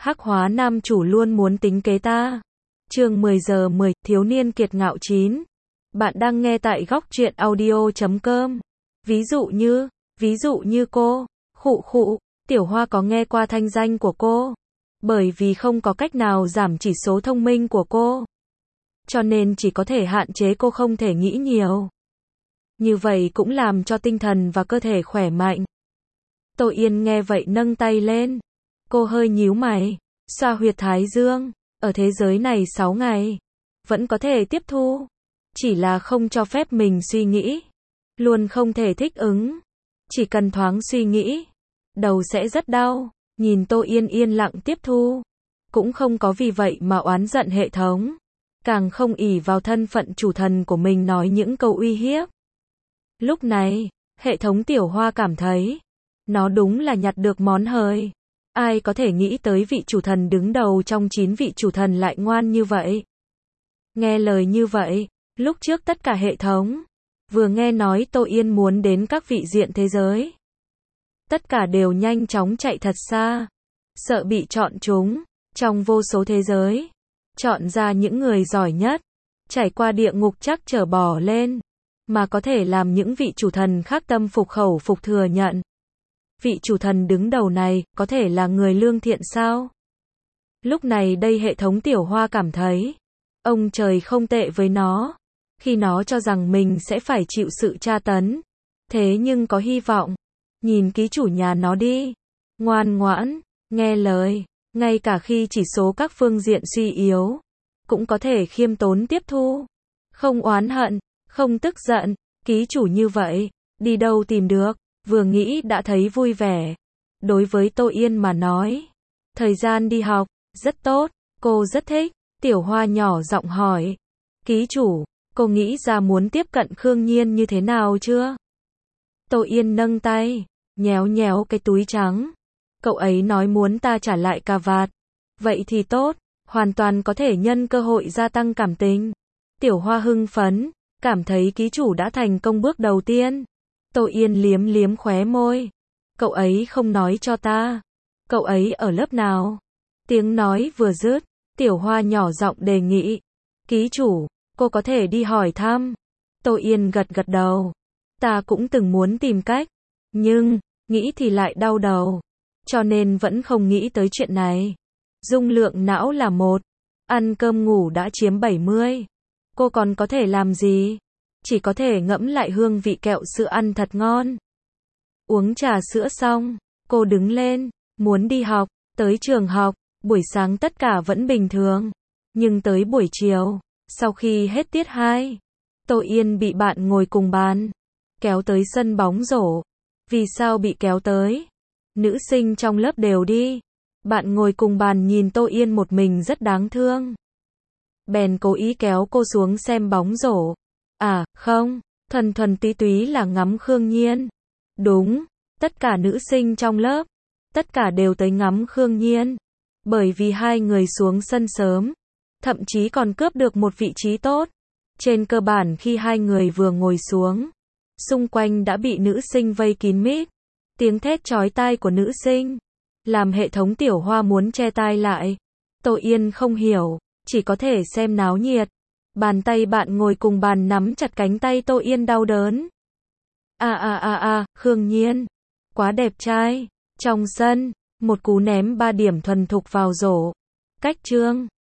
Hắc hóa nam chủ luôn muốn tính kế ta. Chương 10 giờ 10, thiếu niên kiệt ngạo 9. Bạn đang nghe tại góc truyện audio.com. Ví dụ như cô, khụ, Tiểu Hoa có nghe qua thanh danh của cô. Bởi vì không có cách nào giảm chỉ số thông minh của cô. Cho nên chỉ có thể hạn chế cô không thể nghĩ nhiều. Như vậy cũng làm cho tinh thần và cơ thể khỏe mạnh. Tô Yên nghe vậy nâng tay lên. Cô hơi nhíu mày, xoa huyệt thái dương. Ở thế giới này 6 ngày, vẫn có thể tiếp thu. Chỉ là không cho phép mình suy nghĩ. Luôn không thể thích ứng. Chỉ cần thoáng suy nghĩ, đầu sẽ rất đau. Nhìn Tô Yên yên lặng tiếp thu. Cũng không có vì vậy mà oán giận hệ thống. Càng không ỷ vào thân phận chủ thần của mình nói những câu uy hiếp. Lúc này, hệ thống Tiểu Hoa cảm thấy, nó đúng là nhặt được món hời. Ai có thể nghĩ tới vị chủ thần đứng đầu trong 9 vị chủ thần lại ngoan như vậy. Nghe lời như vậy, lúc trước tất cả hệ thống, vừa nghe nói Tô Yên muốn đến các vị diện thế giới. Tất cả đều nhanh chóng chạy thật xa. Sợ bị chọn chúng, trong vô số thế giới. Chọn ra những người giỏi nhất. Trải qua địa ngục chắc trở bỏ lên. Mà có thể làm những vị chủ thần khác tâm phục khẩu phục thừa nhận. Vị chủ thần đứng đầu này, có thể là người lương thiện sao? Lúc này đây hệ thống Tiểu Hoa cảm thấy, ông trời không tệ với nó. Khi nó cho rằng mình sẽ phải chịu sự tra tấn. Thế nhưng có hy vọng. Nhìn ký chủ nhà nó đi. Ngoan ngoãn, nghe lời. Ngay cả khi chỉ số các phương diện suy yếu. Cũng có thể khiêm tốn tiếp thu. Không oán hận, không tức giận. Ký chủ như vậy, đi đâu tìm được. Vừa nghĩ đã thấy vui vẻ. Đối với Tô Yên mà nói, thời gian đi học, rất tốt, cô rất thích. Tiểu Hoa nhỏ giọng hỏi. Ký chủ, cô nghĩ ra muốn tiếp cận Khương Nhiên như thế nào chưa? Tô Yên nâng tay, nhéo nhéo cái túi trắng. Cậu ấy nói muốn ta trả lại cà vạt. Vậy thì tốt, hoàn toàn có thể nhân cơ hội gia tăng cảm tình. Tiểu Hoa hưng phấn, cảm thấy ký chủ đã thành công bước đầu tiên. Tô Yên liếm liếm khóe môi. Cậu ấy không nói cho ta. Cậu ấy ở lớp nào? Tiếng nói vừa dứt, Tiểu Hoa nhỏ giọng đề nghị. Ký chủ, cô có thể đi hỏi thăm. Tô Yên gật gật đầu. Ta cũng từng muốn tìm cách. Nhưng, nghĩ thì lại đau đầu. Cho nên vẫn không nghĩ tới chuyện này. Dung lượng não là 1. Ăn cơm ngủ đã chiếm 70. Cô còn có thể làm gì? Chỉ có thể ngẫm lại hương vị kẹo sữa ăn thật ngon. Uống trà sữa xong, cô đứng lên, muốn đi học, tới trường học, buổi sáng tất cả vẫn bình thường. Nhưng tới buổi chiều, sau khi hết tiết 2, Tô Yên bị bạn ngồi cùng bàn, kéo tới sân bóng rổ. Vì sao bị kéo tới? Nữ sinh trong lớp đều đi. Bạn ngồi cùng bàn nhìn Tô Yên một mình rất đáng thương. Bèn cố ý kéo cô xuống xem bóng rổ. À, không, thuần thuần túy là ngắm Khương Nhiên. Đúng, tất cả nữ sinh trong lớp, tất cả đều tới ngắm Khương Nhiên. Bởi vì hai người xuống sân sớm, thậm chí còn cướp được một vị trí tốt. Trên cơ bản khi hai người vừa ngồi xuống, xung quanh đã bị nữ sinh vây kín mít. Tiếng thét chói tai của nữ sinh, làm hệ thống Tiểu Hoa muốn che tai lại. Tô Yên không hiểu, chỉ có thể xem náo nhiệt. Bàn tay bạn ngồi cùng bàn nắm chặt cánh tay Tô Yên đau đớn. Khương Nhiên, quá đẹp trai. Trong sân, một cú ném 3 điểm thuần thục vào rổ. Cách chương.